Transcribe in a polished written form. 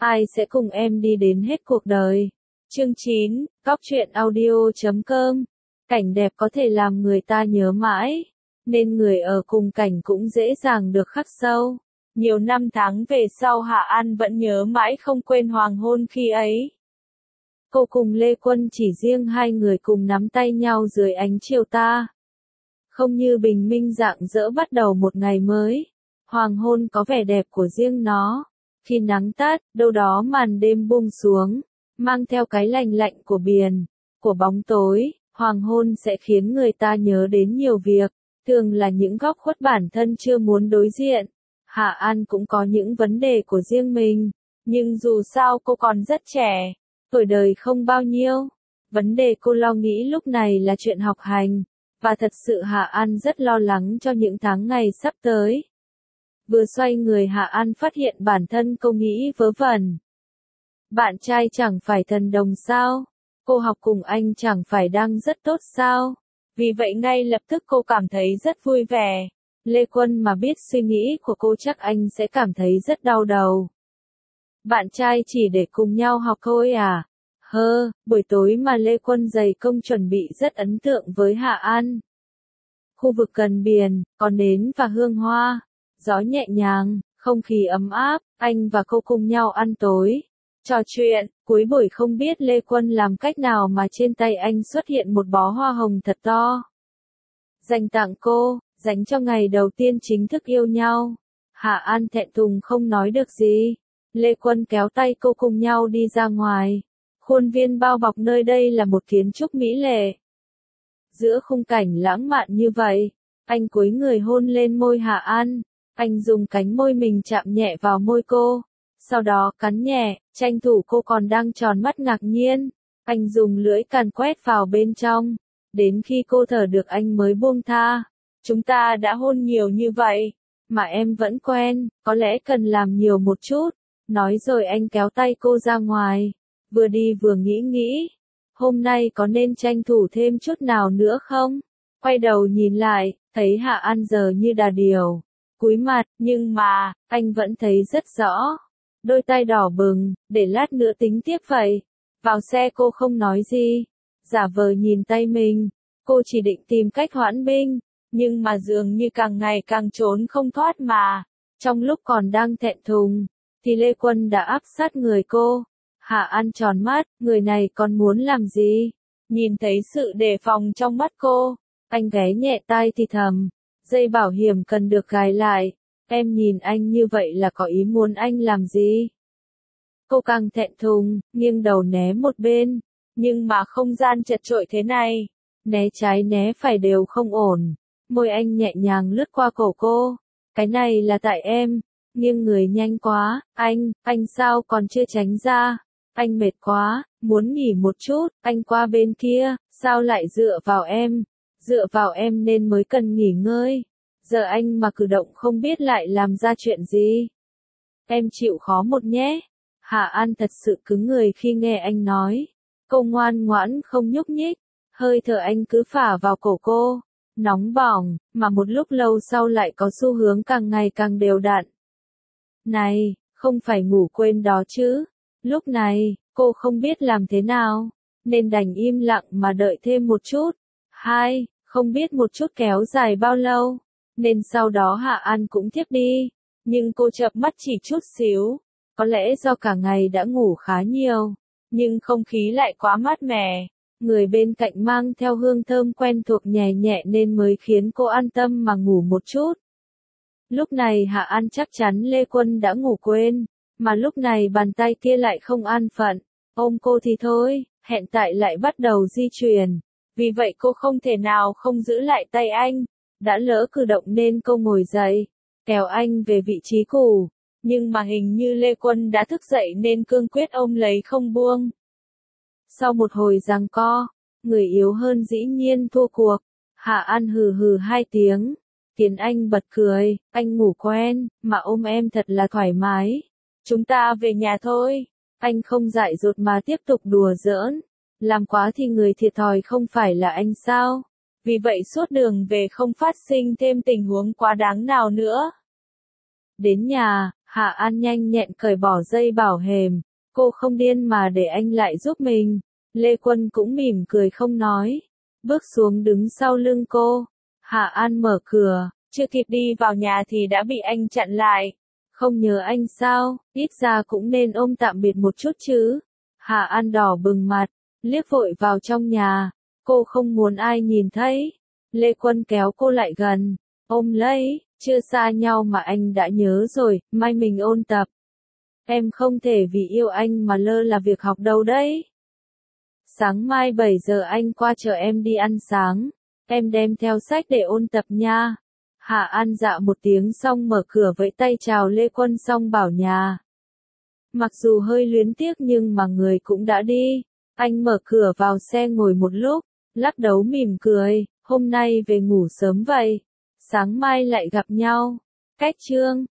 Ai sẽ cùng em đi đến hết cuộc đời? Chương 9, Cóc truyện audio.com. Cảnh đẹp có thể làm người ta nhớ mãi, nên người ở cùng cảnh cũng dễ dàng được khắc sâu. Nhiều năm tháng về sau Hạ An vẫn nhớ mãi không quên hoàng hôn khi ấy. Cô cùng Lê Quân chỉ riêng hai người cùng nắm tay nhau dưới ánh chiều ta. Không như bình minh rạng rỡ bắt đầu một ngày mới. Hoàng hôn có vẻ đẹp của riêng nó. Khi nắng tắt, đâu đó màn đêm buông xuống, mang theo cái lạnh lạnh của biển, của bóng tối, hoàng hôn sẽ khiến người ta nhớ đến nhiều việc, thường là những góc khuất bản thân chưa muốn đối diện. Hạ An cũng có những vấn đề của riêng mình, nhưng dù sao cô còn rất trẻ, tuổi đời không bao nhiêu. Vấn đề cô lo nghĩ lúc này là chuyện học hành, và thật sự Hạ An rất lo lắng cho những tháng ngày sắp tới. Vừa xoay người Hạ An phát hiện bản thân cô nghĩ vớ vẩn. Bạn trai chẳng phải thần đồng sao? Cô học cùng anh chẳng phải đang rất tốt sao? Vì vậy ngay lập tức cô cảm thấy rất vui vẻ. Lê Quân mà biết suy nghĩ của cô chắc anh sẽ cảm thấy rất đau đầu. Bạn trai chỉ để cùng nhau học thôi à? Buổi tối mà Lê Quân dày công chuẩn bị rất ấn tượng với Hạ An. Khu vực gần biển, có nến và hương hoa. Gió nhẹ nhàng, không khí ấm áp, anh và cô cùng nhau ăn tối, trò chuyện, cuối buổi không biết Lê Quân làm cách nào mà trên tay anh xuất hiện một bó hoa hồng thật to. Dành tặng cô, dành cho ngày đầu tiên chính thức yêu nhau. Hạ An thẹn thùng không nói được gì. Lê Quân kéo tay cô cùng nhau đi ra ngoài. Khuôn viên bao bọc nơi đây là một kiến trúc mỹ lệ. Giữa khung cảnh lãng mạn như vậy, anh cúi người hôn lên môi Hạ An. Anh dùng cánh môi mình chạm nhẹ vào môi cô, sau đó cắn nhẹ, tranh thủ cô còn đang tròn mắt ngạc nhiên. Anh dùng lưỡi càn quét vào bên trong, đến khi cô thở được anh mới buông tha. Chúng ta đã hôn nhiều như vậy, mà em vẫn quen, có lẽ cần làm nhiều một chút. Nói rồi anh kéo tay cô ra ngoài, vừa đi vừa nghĩ, hôm nay có nên tranh thủ thêm chút nào nữa không? Quay đầu nhìn lại, thấy Hạ An giờ như đà điểu. Cúi mặt, nhưng mà, anh vẫn thấy rất rõ. Đôi tay đỏ bừng, để lát nữa tính tiếp vậy. Vào xe cô không nói gì, giả vờ nhìn tay mình. Cô chỉ định tìm cách hoãn binh, nhưng mà dường như càng ngày càng trốn không thoát mà. Trong lúc còn đang thẹn thùng, thì Lê Quân đã áp sát người cô. Hạ An tròn mắt, người này còn muốn làm gì? Nhìn thấy sự đề phòng trong mắt cô, anh ghé nhẹ tai thì thầm. Dây bảo hiểm cần được gài lại, em nhìn anh như vậy là có ý muốn anh làm gì? Cô càng thẹn thùng, nghiêng đầu né một bên, nhưng mà không gian chật chội thế này, né trái né phải đều không ổn. Môi anh nhẹ nhàng lướt qua cổ cô, cái này là tại em, nghiêng người nhanh quá, anh sao còn chưa tránh ra? Anh mệt quá, muốn nghỉ một chút, anh qua bên kia, sao lại dựa vào em? Dựa vào em nên mới cần nghỉ ngơi. Giờ anh mà cử động không biết lại làm ra chuyện gì. Em chịu khó một nhé. Hạ An thật sự cứng người khi nghe anh nói. Cô ngoan ngoãn không nhúc nhích. Hơi thở anh cứ phả vào cổ cô. Nóng bỏng, mà một lúc lâu sau lại có xu hướng càng ngày càng đều đặn. Này, không phải ngủ quên đó chứ. Lúc này, cô không biết làm thế nào, nên đành im lặng mà đợi thêm một chút. Không biết một chút kéo dài bao lâu, nên sau đó Hạ An cũng thiếp đi, nhưng cô chợp mắt chỉ chút xíu, có lẽ do cả ngày đã ngủ khá nhiều, nhưng không khí lại quá mát mẻ, người bên cạnh mang theo hương thơm quen thuộc nhẹ nhẹ nên mới khiến cô an tâm mà ngủ một chút. Lúc này Hạ An chắc chắn Lê Quân đã ngủ quên, mà lúc này bàn tay kia lại không an phận, ôm cô thì thôi, hiện tại lại bắt đầu di chuyển. Vì vậy cô không thể nào không giữ lại tay anh, đã lỡ cử động nên cô ngồi dậy, kéo anh về vị trí cũ, nhưng mà hình như Lê Quân đã thức dậy nên cương quyết ôm lấy không buông. Sau một hồi giằng co, người yếu hơn dĩ nhiên thua cuộc, Hạ An hừ hừ hai tiếng, khiến anh bật cười, anh ngủ quen, mà ôm em thật là thoải mái. Chúng ta về nhà thôi, anh không dại dột mà tiếp tục đùa giỡn. Làm quá thì người thiệt thòi không phải là anh sao? Vì vậy suốt đường về không phát sinh thêm tình huống quá đáng nào nữa. Đến nhà, Hạ An nhanh nhẹn cởi bỏ dây bảo hềm, cô không điên mà để anh lại giúp mình. Lê Quân cũng mỉm cười không nói, bước xuống đứng sau lưng cô. Hạ An mở cửa, chưa kịp đi vào nhà thì đã bị anh chặn lại. Không nhớ anh sao, ít ra cũng nên ôm tạm biệt một chút chứ. Hạ An đỏ bừng mặt, liếc vội vào trong nhà, cô không muốn ai nhìn thấy. Lê Quân kéo cô lại gần, ôm lấy, chưa xa nhau mà anh đã nhớ rồi, mai mình ôn tập. Em không thể vì yêu anh mà lơ là việc học đâu đấy. Sáng mai 7 giờ anh qua chở em đi ăn sáng, em đem theo sách để ôn tập nha. Hạ An dạ một tiếng xong mở cửa vẫy tay chào Lê Quân xong bảo nhà. Mặc dù hơi luyến tiếc nhưng mà người cũng đã đi. Anh mở cửa vào xe ngồi một lúc, lắc đầu mỉm cười, hôm nay về ngủ sớm vậy. Sáng mai lại gặp nhau. Cách chương